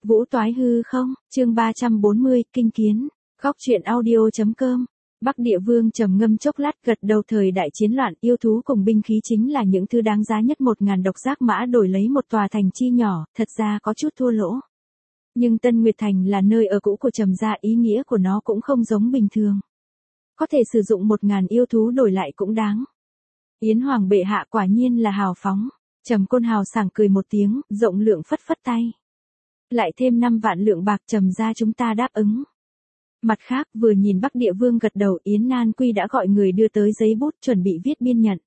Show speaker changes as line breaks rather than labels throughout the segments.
Vũ toái hư không, chương 340, kinh kiến, góc truyện audio.com. Bắc Địa Vương trầm ngâm chốc lát gật đầu. Thời đại chiến loạn, yêu thú cùng binh khí chính là những thứ đáng giá nhất. 1000 độc giác mã đổi lấy một tòa thành chi nhỏ, thật ra có chút thua lỗ. Nhưng Tân Nguyệt Thành là nơi ở cũ của Trầm gia, ý nghĩa của nó cũng không giống bình thường. Có thể sử dụng 1000 yêu thú đổi lại cũng đáng. Yến Hoàng bệ hạ quả nhiên là hào phóng. Trầm Côn hào sảng cười một tiếng, rộng lượng phất phất tay. Lại thêm 5 vạn lượng bạc, Trầm gia chúng ta đáp ứng. Mặt khác, vừa nhìn Bắc Địa Vương gật đầu, Yến Nan Quy đã gọi người đưa tới giấy bút chuẩn bị viết biên nhận.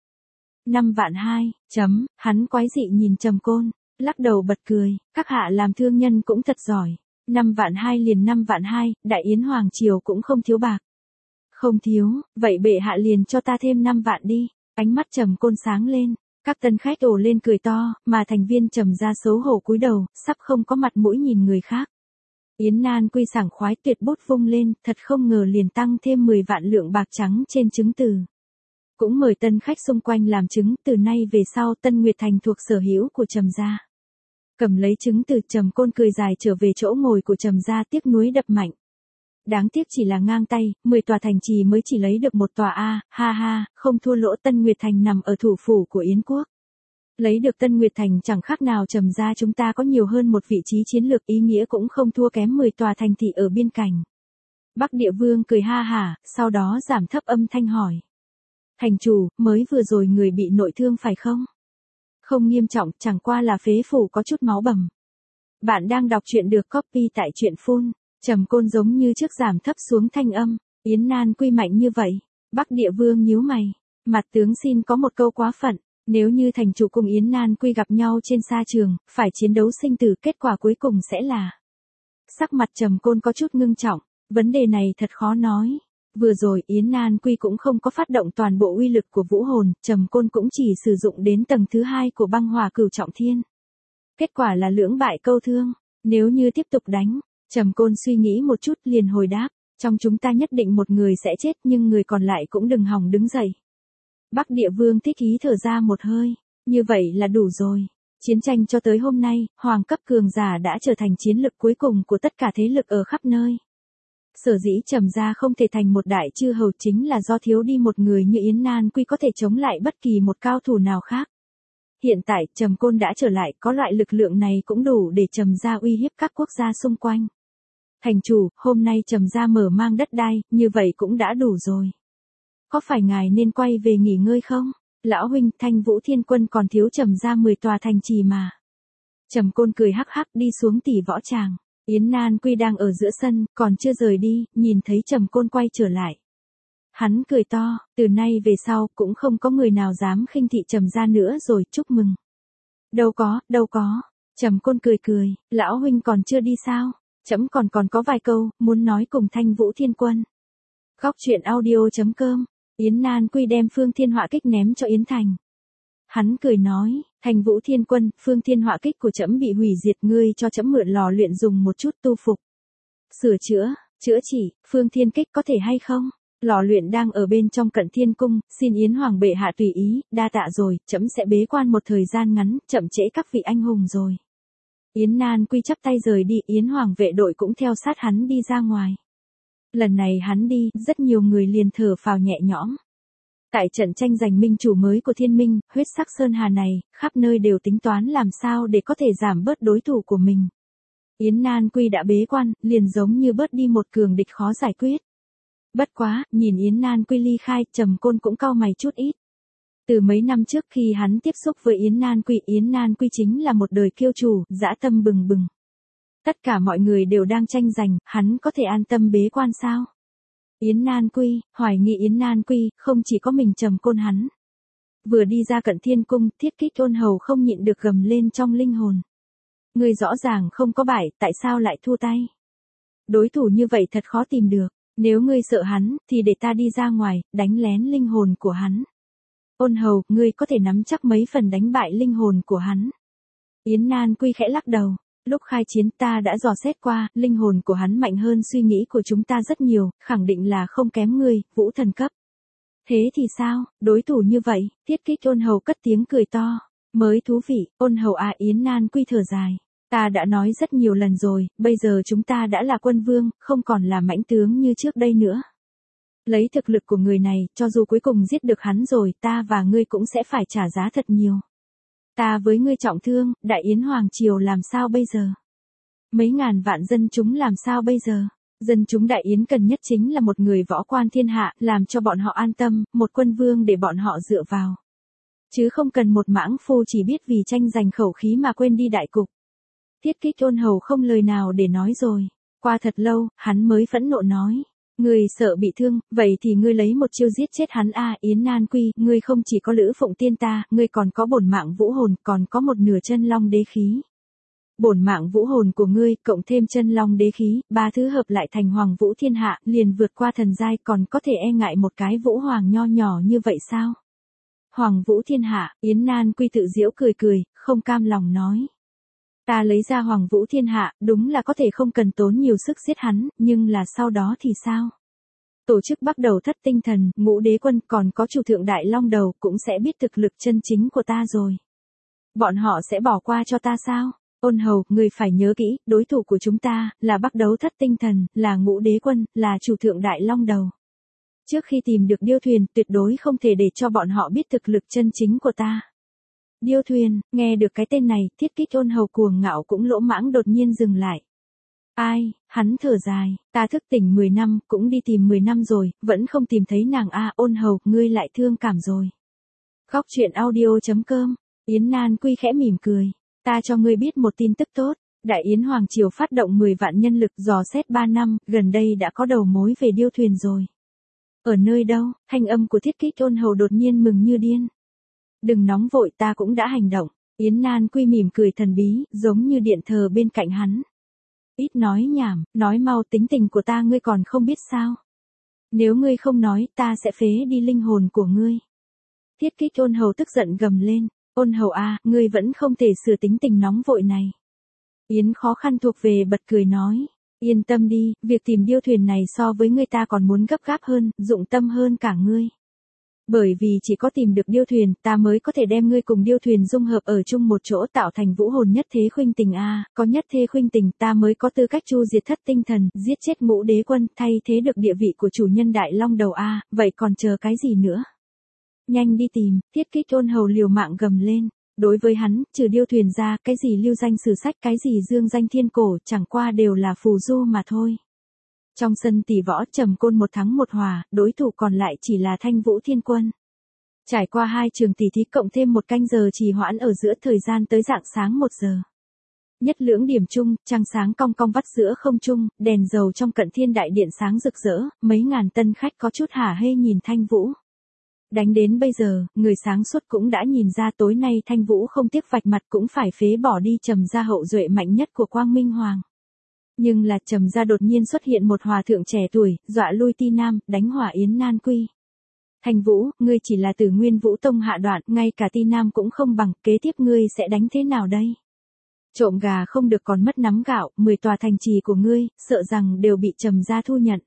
5 vạn 2, hắn quái dị nhìn Trầm Côn, lắc đầu bật cười, các hạ làm thương nhân cũng thật giỏi. 5 vạn 2 liền 5 vạn 2, đại Yến Hoàng triều cũng không thiếu bạc. Không thiếu, vậy bệ hạ liền cho ta thêm 5 vạn đi. Ánh mắt Trầm Côn sáng lên, các tân khách ồ lên cười to, mà thành viên Trầm gia xấu hổ cúi đầu, sắp không có mặt mũi nhìn người khác. Yến Nan Quy sảng khoái tuyệt bút vung lên, thật không ngờ liền tăng thêm 10 vạn lượng bạc trắng trên chứng từ. Cũng mời tân khách xung quanh làm chứng, từ nay về sau Tân Nguyệt Thành thuộc sở hữu của Trầm gia. Cầm lấy chứng từ, Trầm Côn cười dài trở về chỗ ngồi của Trầm gia, tiếc nuối đập mạnh. Đáng tiếc chỉ là ngang tay, 10 tòa thành trì mới chỉ lấy được một tòa a, ha ha, không thua lỗ. Tân Nguyệt Thành nằm ở thủ phủ của Yến quốc. Lấy được Tân Nguyệt Thành chẳng khác nào Trầm gia chúng ta có nhiều hơn một vị trí chiến lược, ý nghĩa cũng không thua kém 10 tòa thành thị ở biên cảnh. Bắc Địa Vương cười ha hả, sau đó giảm thấp âm thanh hỏi. Thành chủ, mới vừa rồi người bị nội thương phải không? Không nghiêm trọng, chẳng qua là phế phủ có chút máu bầm. Bạn đang đọc truyện được copy tại truyện Phun. Trầm Côn giống như trước giảm thấp xuống thanh âm. Yến Nan Quy mạnh như vậy. Bắc Địa Vương nhíu mày. Mặt tướng xin có một câu quá phận. Nếu như thành chủ cùng Yến Nan Quy gặp nhau trên sa trường, phải chiến đấu sinh tử, kết quả cuối cùng sẽ là. Sắc mặt Trầm Côn có chút ngưng trọng. Vấn đề này thật khó nói. Vừa rồi Yến Nan Quy cũng không có phát động toàn bộ uy lực của vũ hồn, Trầm Côn cũng chỉ sử dụng đến tầng thứ 2 của băng hỏa cửu trọng thiên. Kết quả là lưỡng bại câu thương. Nếu như tiếp tục đánh, Trầm Côn suy nghĩ một chút liền hồi đáp, trong chúng ta nhất định một người sẽ chết, nhưng người còn lại cũng đừng hòng đứng dậy. Bắc Địa Vương thích ý thở ra một hơi, như vậy là đủ rồi. Chiến tranh cho tới hôm nay, hoàng cấp cường giả đã trở thành chiến lực cuối cùng của tất cả thế lực ở khắp nơi. Sở dĩ Trầm gia không thể thành một đại chư hầu chính là do thiếu đi một người như Yến Nan Quy có thể chống lại bất kỳ một cao thủ nào khác. Hiện tại Trầm Côn đã trở lại, có loại lực lượng này cũng đủ để Trầm gia uy hiếp các quốc gia xung quanh. Thành chủ, hôm nay Trầm gia mở mang đất đai, như vậy cũng đã đủ rồi. Có phải ngài nên quay về nghỉ ngơi không? Lão huynh, Thanh Vũ Thiên Quân còn thiếu Trầm gia 10 tòa thành trì mà. Trầm Côn cười hắc hắc đi xuống tỷ võ tràng. Yến Nan Quy đang ở giữa sân, còn chưa rời đi, nhìn thấy Trầm Côn quay trở lại. Hắn cười to, từ nay về sau cũng không có người nào dám khinh thị Trầm gia nữa rồi, chúc mừng. Đâu có. Trầm Côn cười cười, lão huynh còn chưa đi sao? Trẫm còn có vài câu muốn nói cùng Thanh Vũ Thiên Quân. Góc truyện audio.com. Yến Nan Quy đem Phương Thiên Họa Kích ném cho Yến Thành. Hắn cười nói, Thanh Vũ Thiên Quân, Phương Thiên Họa Kích của trẫm bị hủy diệt, ngươi cho trẫm mượn lò luyện dùng một chút tu phục. Sửa chữa trị, Phương Thiên Kích có thể hay không? Lò luyện đang ở bên trong Cận Thiên Cung, xin Yến Hoàng bệ hạ tùy ý, đa tạ rồi, trẫm sẽ bế quan một thời gian ngắn, chậm trễ các vị anh hùng rồi. Yến Nan Quy chắp tay rời đi, Yến Hoàng vệ đội cũng theo sát hắn đi ra ngoài. Lần này hắn đi, rất nhiều người liền thở phào nhẹ nhõm. Tại trận tranh giành minh chủ mới của Thiên Minh, huyết sắc sơn hà này, khắp nơi đều tính toán làm sao để có thể giảm bớt đối thủ của mình. Yến Nan Quy đã bế quan, liền giống như bớt đi một cường địch khó giải quyết. Bất quá, nhìn Yến Nan Quy ly khai, Trầm Côn cũng cau mày chút ít. Từ mấy năm trước khi hắn tiếp xúc với Yến Nan Quy chính là một đời kiêu chủ, dã tâm bừng bừng. Tất cả mọi người đều đang tranh giành, hắn có thể an tâm bế quan sao? Yến Nan Quy, hoài nghi Yến Nan Quy, không chỉ có mình Trầm Côn hắn. Vừa đi ra Cận Thiên Cung, Thiết Kích Ôn Hầu không nhịn được gầm lên trong linh hồn. Ngươi rõ ràng không có bại, tại sao lại thua tay? Đối thủ như vậy thật khó tìm được, nếu ngươi sợ hắn, thì để ta đi ra ngoài, đánh lén linh hồn của hắn. Ôn Hầu, ngươi có thể nắm chắc mấy phần đánh bại linh hồn của hắn? Yến Nan Quy khẽ lắc đầu. Lúc khai chiến ta đã dò xét qua, linh hồn của hắn mạnh hơn suy nghĩ của chúng ta rất nhiều, khẳng định là không kém ngươi, vũ thần cấp. Thế thì sao, đối thủ như vậy, Thiết Kích Ôn Hầu cất tiếng cười to. Mới thú vị, Ôn Hầu à, Yến Nan Quy thở dài. Ta đã nói rất nhiều lần rồi, bây giờ chúng ta đã là quân vương, không còn là mãnh tướng như trước đây nữa. Lấy thực lực của người này, cho dù cuối cùng giết được hắn rồi, ta và ngươi cũng sẽ phải trả giá thật nhiều. Ta với ngươi trọng thương, Đại Yến Hoàng Triều làm sao bây giờ? Mấy ngàn vạn dân chúng làm sao bây giờ? Dân chúng Đại Yến cần nhất chính là một người võ quan thiên hạ, làm cho bọn họ an tâm, một quân vương để bọn họ dựa vào. Chứ không cần một mãng phu chỉ biết vì tranh giành khẩu khí mà quên đi đại cục. Thiết Kích Ôn Hầu không lời nào để nói rồi. Qua thật lâu, hắn mới phẫn nộ nói. Ngươi sợ bị thương, vậy thì ngươi lấy một chiêu giết chết hắn a. Yến Nan Quy, ngươi không chỉ có Lữ Phụng Tiên ta, ngươi còn có bổn mạng vũ hồn, còn có một nửa chân long đế khí. Bổn mạng vũ hồn của ngươi, cộng thêm chân long đế khí, ba thứ hợp lại thành Hoàng Vũ Thiên Hạ, liền vượt qua thần giai, còn có thể e ngại một cái vũ hoàng nho nhỏ như vậy sao? Hoàng Vũ Thiên Hạ, Yến Nan Quy tự giễu cười cười, không cam lòng nói. Ta lấy ra Hoàng Vũ Thiên Hạ, đúng là có thể không cần tốn nhiều sức giết hắn, nhưng là sau đó thì sao? Tổ chức bắt đầu Thất Tinh Thần, Ngũ Đế Quân, còn có chủ thượng Đại Long Đầu cũng sẽ biết thực lực chân chính của ta rồi. Bọn họ sẽ bỏ qua cho ta sao? Ôn Hầu, người phải nhớ kỹ, đối thủ của chúng ta, là Bắc Đấu Thất Tinh Thần, là Ngũ Đế Quân, là chủ thượng Đại Long Đầu. Trước khi tìm được điêu thuyền, tuyệt đối không thể để cho bọn họ biết thực lực chân chính của ta. Điêu thuyền, nghe được cái tên này, Thiết Kích Ôn Hầu cuồng ngạo cũng lỗ mãng đột nhiên dừng lại. Ai, hắn thở dài, ta thức tỉnh 10 năm, cũng đi tìm 10 năm rồi, vẫn không tìm thấy nàng a. Ôn Hầu, ngươi lại thương cảm rồi. Góc truyện audio.com, Yến Nan Quy khẽ mỉm cười. Ta cho ngươi biết một tin tức tốt, Đại Yến Hoàng Triều phát động 10 vạn nhân lực dò xét 3 năm, gần đây đã có đầu mối về điêu thuyền rồi. Ở nơi đâu? Thanh âm của Thiết Kích Ôn Hầu đột nhiên mừng như điên. Đừng nóng vội, ta cũng đã hành động. Yến Nan Quy mỉm cười thần bí, giống như điện thờ bên cạnh hắn. Ít nói nhảm, nói mau, tính tình của ta ngươi còn không biết sao. Nếu ngươi không nói, ta sẽ phế đi linh hồn của ngươi. Thiết Kích Ôn Hầu tức giận gầm lên. Ôn Hầu a, ngươi vẫn không thể sửa tính tình nóng vội này. Yến khó khăn thuộc về bật cười nói. Yên tâm đi, việc tìm điêu thuyền này so với ngươi ta còn muốn gấp gáp hơn, dụng tâm hơn cả ngươi. Bởi vì chỉ có tìm được điêu thuyền, ta mới có thể đem ngươi cùng điêu thuyền dung hợp ở chung một chỗ tạo thành vũ hồn nhất thế khuynh tình a. Có nhất thế khuynh tình, ta mới có tư cách chu diệt Thất Tinh Thần, giết chết Ngũ Đế Quân, thay thế được địa vị của chủ nhân Đại Long Đầu a. Vậy còn chờ cái gì nữa? Nhanh đi tìm, Thiết Kích Ôn Hầu liều mạng gầm lên. Đối với hắn, trừ điêu thuyền ra, cái gì lưu danh sử sách, cái gì dương danh thiên cổ, chẳng qua đều là phù du mà thôi. Trong sân tỷ võ, Trầm Côn một thắng một hòa, đối thủ còn lại chỉ là Thanh Vũ Thiên Quân. Trải qua 2 trường tỷ thí cộng thêm 1 canh giờ trì hoãn ở giữa thời gian tới rạng sáng 1 giờ. Nhất lưỡng điểm chung, trăng sáng cong cong vắt giữa không trung, đèn dầu trong Cận Thiên Đại Điện sáng rực rỡ, mấy ngàn tân khách có chút hả hê nhìn Thanh Vũ. Đánh đến bây giờ, người sáng suốt cũng đã nhìn ra tối nay Thanh Vũ không tiếc vạch mặt cũng phải phế bỏ đi Trầm gia hậu duệ mạnh nhất của Quang Minh Hoàng. Nhưng là Trầm gia đột nhiên xuất hiện một hòa thượng trẻ tuổi, dọa lui Ti Nam, đánh hỏa Yến Nan Quy. Thanh Vũ, ngươi chỉ là từ Nguyên Vũ Tông hạ đoạn, ngay cả Ti Nam cũng không bằng, kế tiếp ngươi sẽ đánh thế nào đây? Trộm gà không được còn mất nắm gạo, 10 tòa thành trì của ngươi, sợ rằng đều bị Trầm gia thu nhận.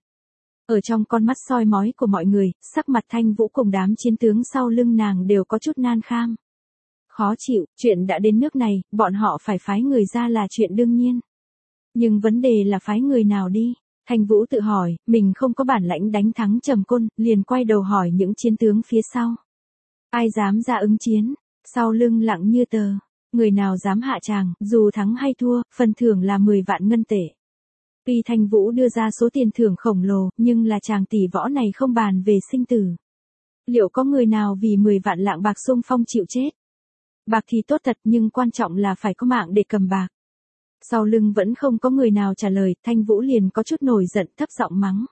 Ở trong con mắt soi mói của mọi người, sắc mặt Thanh Vũ cùng đám chiến tướng sau lưng nàng đều có chút nan kham. Khó chịu, chuyện đã đến nước này, bọn họ phải phái người ra là chuyện đương nhiên. Nhưng vấn đề là phái người nào đi? Thanh Vũ tự hỏi, mình không có bản lãnh đánh thắng Trầm Côn, liền quay đầu hỏi những chiến tướng phía sau. Ai dám ra ứng chiến? Sau lưng lặng như tờ. Người nào dám hạ tràng, dù thắng hay thua, phần thưởng là 10 vạn ngân tệ. Tuy Thanh Vũ đưa ra số tiền thưởng khổng lồ, nhưng là chàng tỷ võ này không bàn về sinh tử. Liệu có người nào vì 10 vạn lạng bạc xung phong chịu chết? Bạc thì tốt thật nhưng quan trọng là phải có mạng để cầm bạc. Sau lưng vẫn không có người nào trả lời, Thanh Vũ liền có chút nổi giận thấp giọng mắng.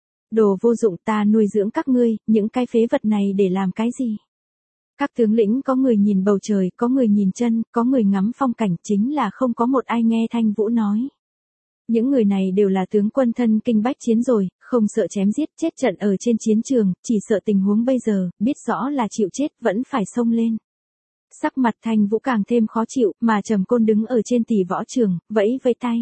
Đồ vô dụng, ta nuôi dưỡng các ngươi, những cái phế vật này để làm cái gì? Các tướng lĩnh có người nhìn bầu trời, có người nhìn chân, có người ngắm phong cảnh, chính là không có một ai nghe Thanh Vũ nói. Những người này đều là tướng quân thân kinh bách chiến rồi, không sợ chém giết chết trận ở trên chiến trường, chỉ sợ tình huống bây giờ, biết rõ là chịu chết vẫn phải xông lên. Sắc mặt Thanh Vũ càng thêm khó chịu, mà Trầm Côn đứng ở trên tỷ võ trường, vẫy vẫy tay.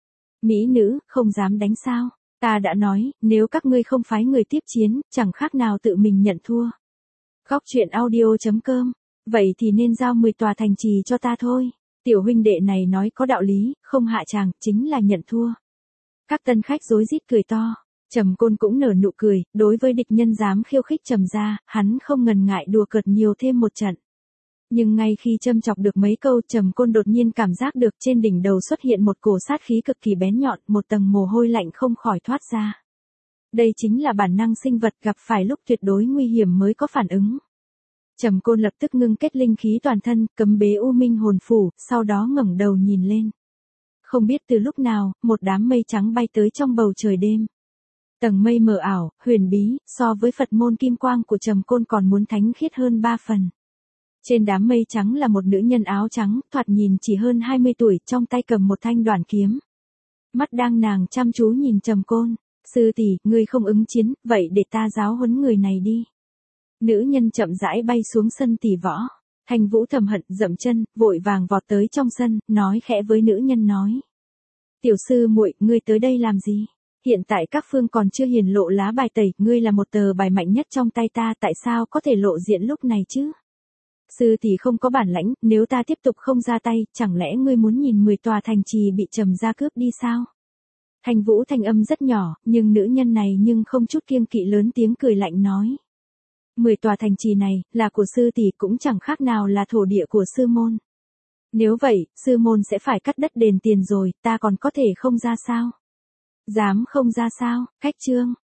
Mỹ nữ, không dám đánh sao? Ta đã nói, nếu các ngươi không phái người tiếp chiến, chẳng khác nào tự mình nhận thua. Góc truyện audio.com, vậy thì nên giao 10 tòa thành trì cho ta thôi. Tiểu huynh đệ này nói có đạo lý, không hạ tràng, chính là nhận thua. Các tân khách rối rít cười to. Trầm Côn cũng nở nụ cười, đối với địch nhân dám khiêu khích Trầm gia, hắn không ngần ngại đùa cợt nhiều thêm một trận. Nhưng ngay khi châm chọc được mấy câu, Trầm Côn đột nhiên cảm giác được trên đỉnh đầu xuất hiện một cổ sát khí cực kỳ bén nhọn, một tầng mồ hôi lạnh không khỏi thoát ra. Đây chính là bản năng sinh vật gặp phải lúc tuyệt đối nguy hiểm mới có phản ứng. Trầm Côn lập tức ngưng kết linh khí toàn thân, cấm bế U Minh hồn phủ, sau đó ngẩng đầu nhìn lên. Không biết từ lúc nào, một đám mây trắng bay tới trong bầu trời đêm. Tầng mây mờ ảo, huyền bí, so với Phật môn kim quang của Trầm Côn còn muốn thánh khiết hơn 3 phần. Trên đám mây trắng là một nữ nhân áo trắng, thoạt nhìn chỉ hơn 20 tuổi, trong tay cầm một thanh đoản kiếm. Mắt đang nàng chăm chú nhìn Trầm Côn. Sư tỷ, ngươi không ứng chiến, vậy để ta giáo huấn người này đi. Nữ nhân chậm rãi bay xuống sân tỷ võ. Thanh Vũ thầm hận, dậm chân, vội vàng vọt tới trong sân, nói khẽ với nữ nhân nói. Tiểu sư muội, ngươi tới đây làm gì? Hiện tại các phương còn chưa hiển lộ lá bài tẩy, ngươi là một tờ bài mạnh nhất trong tay ta, tại sao có thể lộ diện lúc này chứ? Sư tỷ không có bản lãnh, nếu ta tiếp tục không ra tay, chẳng lẽ ngươi muốn nhìn 10 tòa thành trì bị Trầm gia cướp đi sao? Thanh Vũ thanh âm rất nhỏ, nhưng nữ nhân này nhưng không chút kiêng kỵ lớn tiếng cười lạnh nói. 10 tòa thành trì này, là của sư tỷ cũng chẳng khác nào là thổ địa của sư môn. Nếu vậy, sư môn sẽ phải cắt đất đền tiền rồi, ta còn có thể không ra sao? Dám không ra sao? Cách chương.